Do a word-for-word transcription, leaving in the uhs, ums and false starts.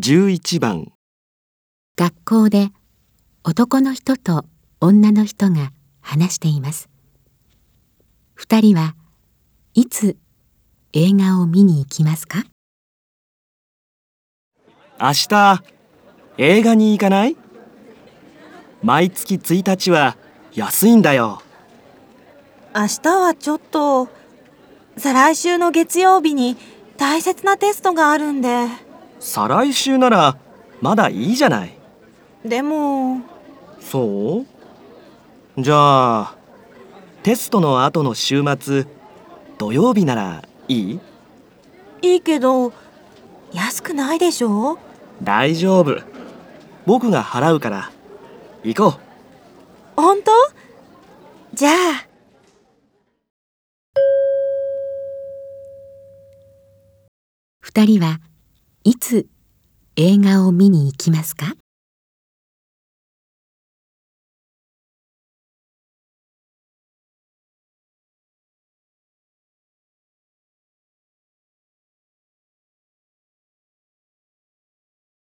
じゅういちばん。 学校で男の人と女の人が話しています。二人はいつ映画を見に行きますか？ 明日、映画に行かない？毎月ついたちは安いんだよ。 明日はちょっと、再来週の月曜日に大切なテストがあるんで。 再来週ならまだいいじゃない。 でも。 そう？じゃあ、テストの後の週末、土曜日ならいい？ いいけど、安くないでしょ？ 大丈夫。僕が払うから。行こう。 本当？じゃあ。 二人はいつ映画を見に行きますか？